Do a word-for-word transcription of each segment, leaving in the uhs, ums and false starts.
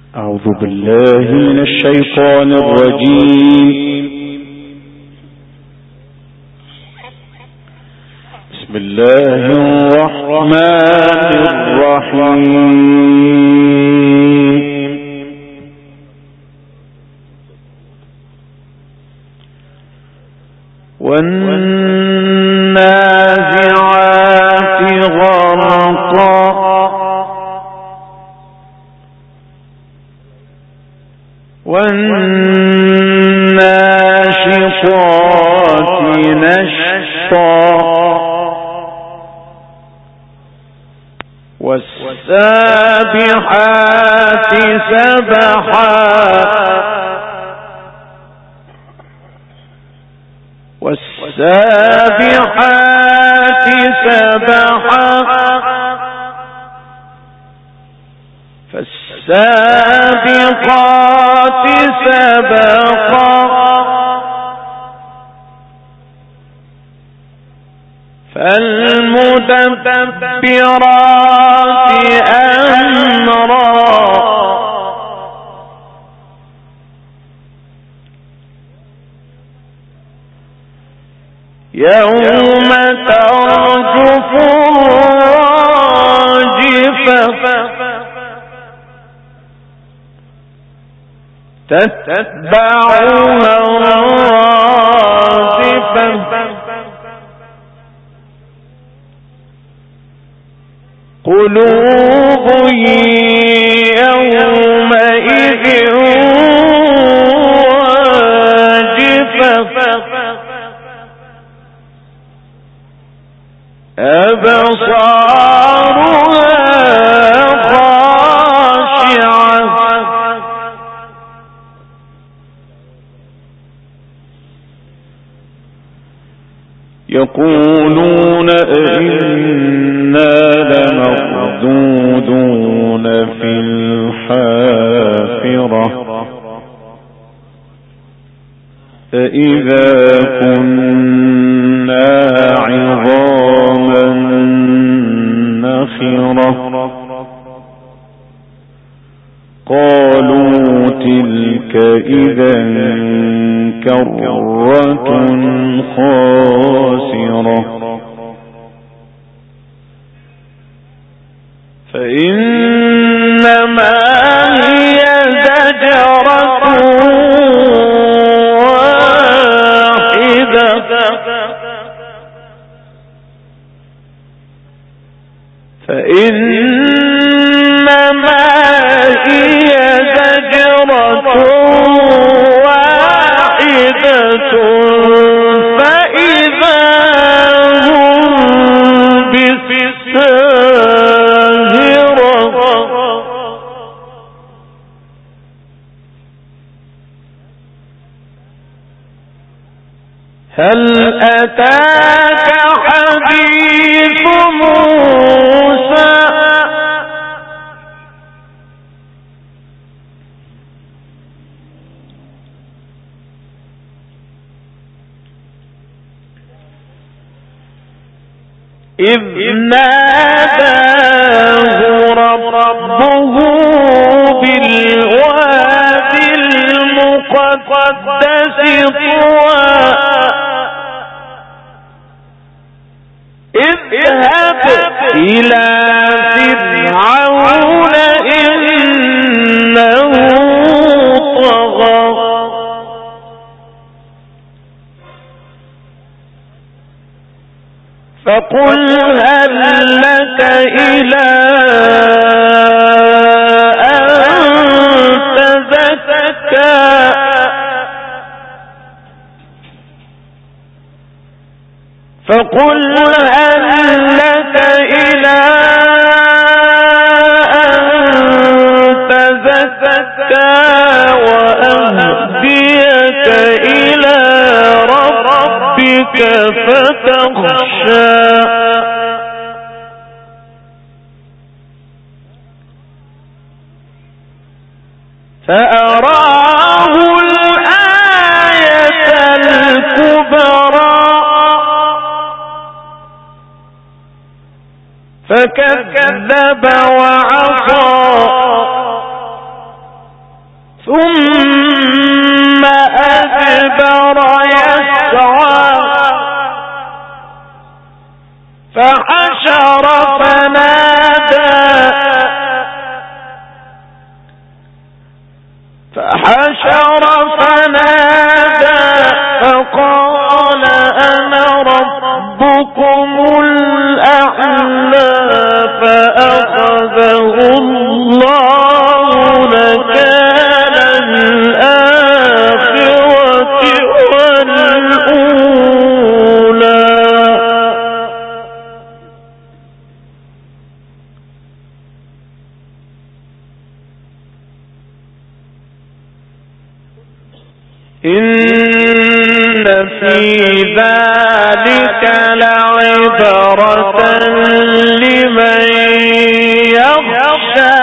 أعوذ بالله من الشيطان الرجيم. بسم الله الرحمن الرحيم. والنازعات غرقا والناشطات نشطا والسابحات سبحا والسابحات سبحا فالسابقات سبقا فالمدبرات أمرا يوم ترجف الراجفة تتبعها الرادفة قلوب يومئذ واجفة أبصارها خاشعة يقولون إنا لمردودون في الحافرة فإذا كنا عظاما نخرة قالوا تلك إذا كرة خاسرة فإنما هي زجرة واحدة فإنما هي زجرة واحدة فإذا هم بالساهرة هل أتاك حديث موسى إذ ناداه ربه بالوادي المقدس طوى اذهب إلى فرعون إنه طغى فقل هل لك إلى أن تزكى فقل هل لك إلى أن تزكى وأهديك إلى ربك فتخشى فأراه الآية الكبرى فكذب وعصى إن في ذلك لعبرة لمن يخشى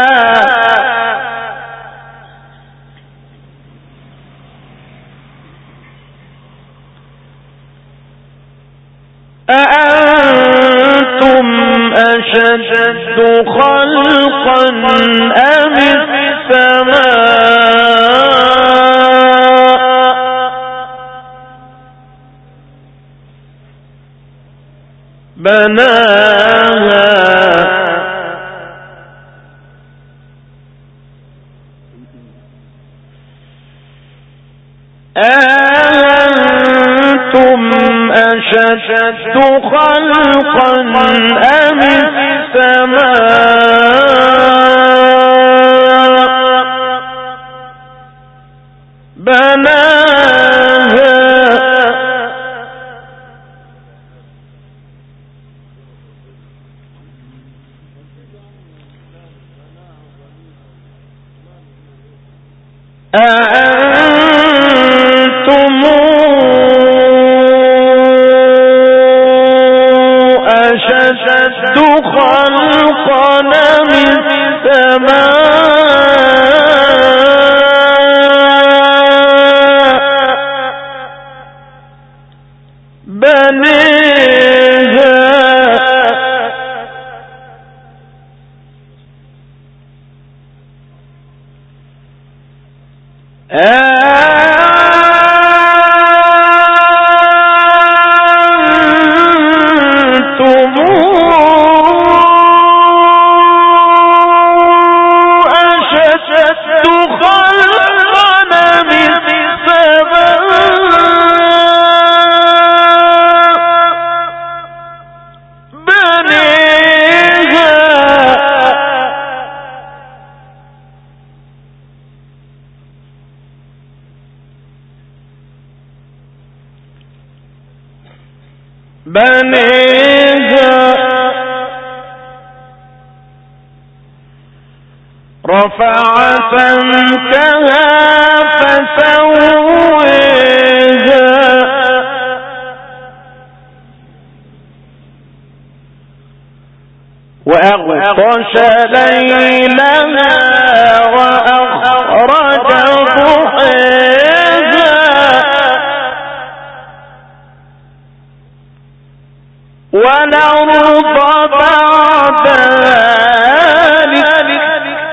أأنتم أشد خلقا أم السماء بناها أأنتم أشد خلقا أم السماء بناها أأنتم أشد خلقا أم السماء بنيها أأنتم أشد خلقا أم السماء بنيها بنيها رفع سمكها فسويها وأغطش ليلها وأخرج ضحيها والأرض بعد ذلك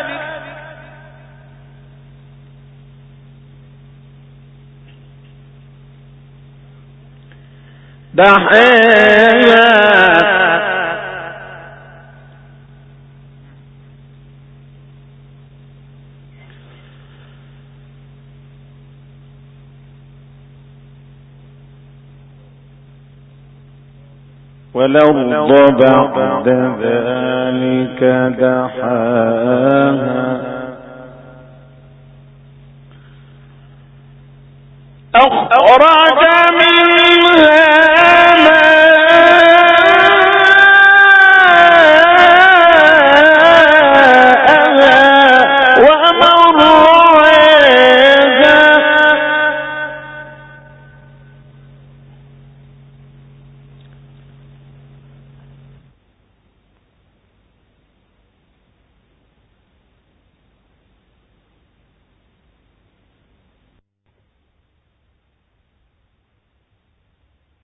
دحيها والأرض بعد ذلك دحاها أخرج منها